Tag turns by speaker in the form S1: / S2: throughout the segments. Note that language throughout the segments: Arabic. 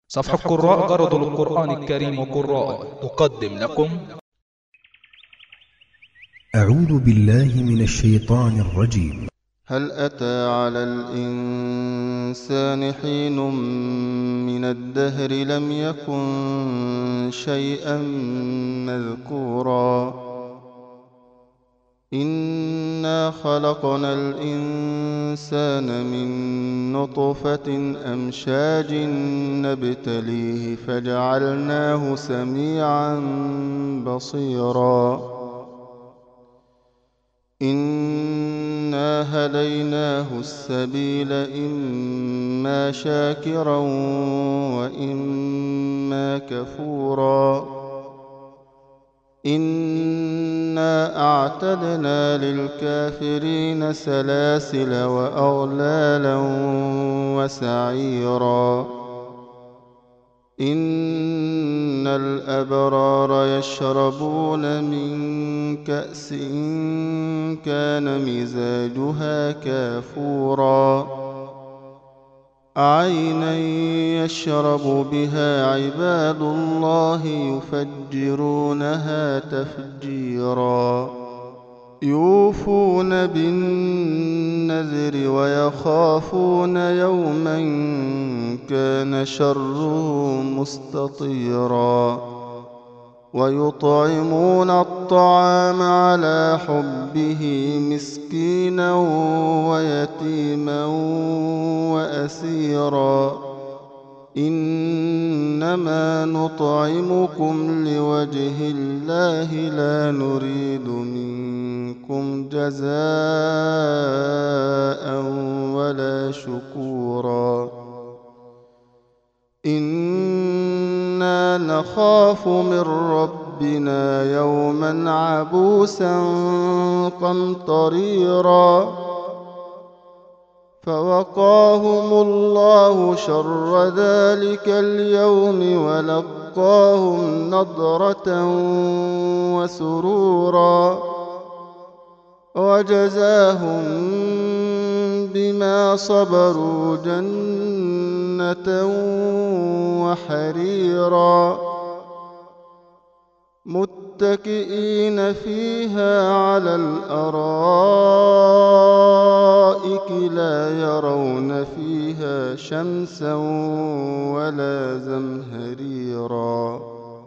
S1: صفحة قراء غرض القرآن الكريم وقراء تقدم لكم.
S2: أعوذ بالله من الشيطان الرجيم.
S3: هل أتى على الإنسان حين من الدهر لم يكن شيئا مذكورا إنا خلقنا الإنسان من نطفة أمشاج نبتليه فجعلناه سميعا بصيرا إنا هديناه السبيل إما شاكرا وإما كفورا إنا أعتدنا للكافرين سلاسل وأغلالا وسعيرا إن الأبرار يشربون من كأس كان مزاجها كافورا عينا يشرب بها عباد الله يفجرونها تفجيرا يوفون بالنذر ويخافون يوما كان شره مستطيرا ويطعمون الطعام على حبه مسكينا ويتيما وأسيرا إنما نطعمكم لوجه الله لا نريد منكم جزاء ولا شكورا إنا نخاف من ربنا يوما عبوسا قمطريرا فوقاهم الله شر ذلك اليوم ولقاهم نضرة وسرورا وجزاهم بما صبروا جنة وحريرا متكئين فيها على الأرائك لا يرون فيها شمسا ولا زمهريرا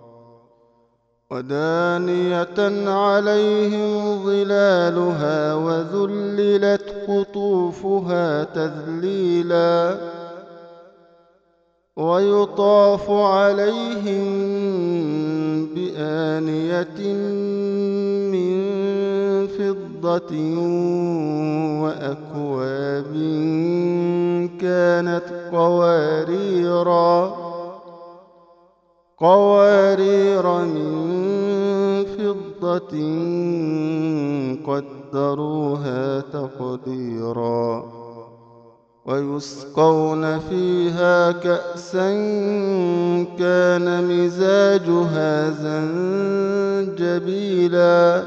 S3: ودانية عليهم ظلالها وذللت قطوفها تذليلا ويطاف عليهم بآنية من فضة وأكواب كانت قوارير من فضة قدروها تقديرا ويسقون فيها كأسا كان مزاجها زنجبيلا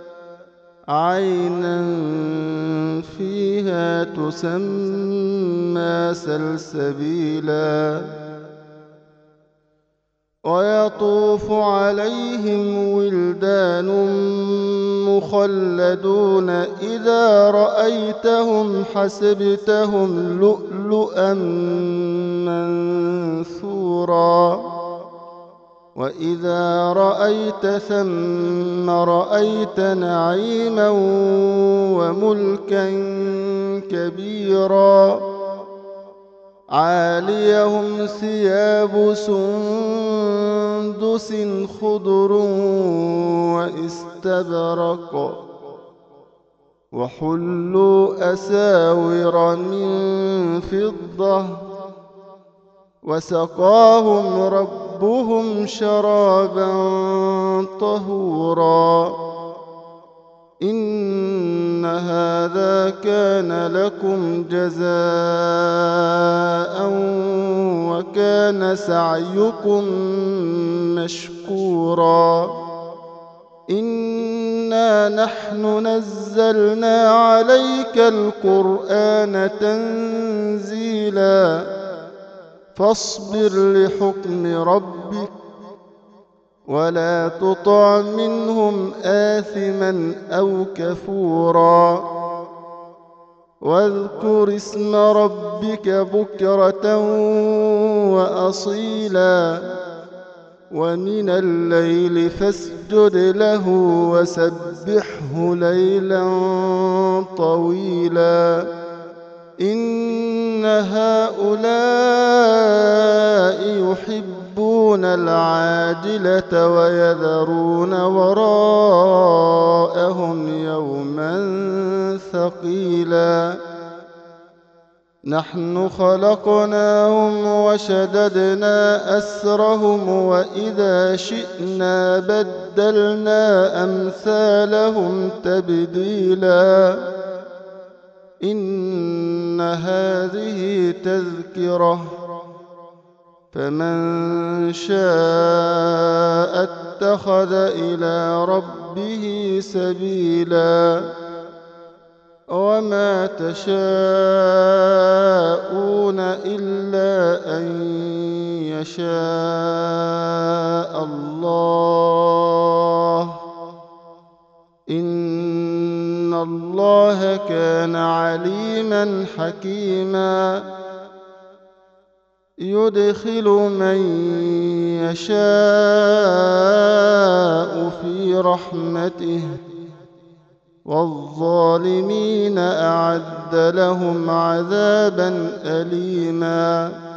S3: عينا فيها تسمى سلسبيلا ويطوف عليهم ولدان مخلدون إذا رأيتهم حسبتهم لؤلؤا منثورا وإذا رأيت ثم رأيت نعيما وملكا كبيرا عاليهم ثياب سندس خضر واستبرق وحلوا أساور من فضة وسقاهم ربهم شرابا طهورا إن هذا كان لكم جزاء وكان سعيكم مشكورا إنا نحن نزلنا عليك القرآن تنزيلا فاصبر لحكم ربك ولا تطع منهم آثما أو كفورا واذكر اسم ربك بكرة وأصيلا ومن الليل فاسجد له وسبحه ليلا طويلا إن هؤلاء يحبون العاجلة ويذرون وراءهم يوما ثقيلا نحن خلقناهم وشددنا أسرهم وإذا شئنا بدلنا أمثالهم تبديلا إن هذه تذكرة فمن شاء اتخذ إلى ربه سبيلا وما تشاءون إلا أن يشاء الله إن الله كان عليما حكيما يدخل من يشاء في رحمته والظالمين أعد لهم عذابا أليما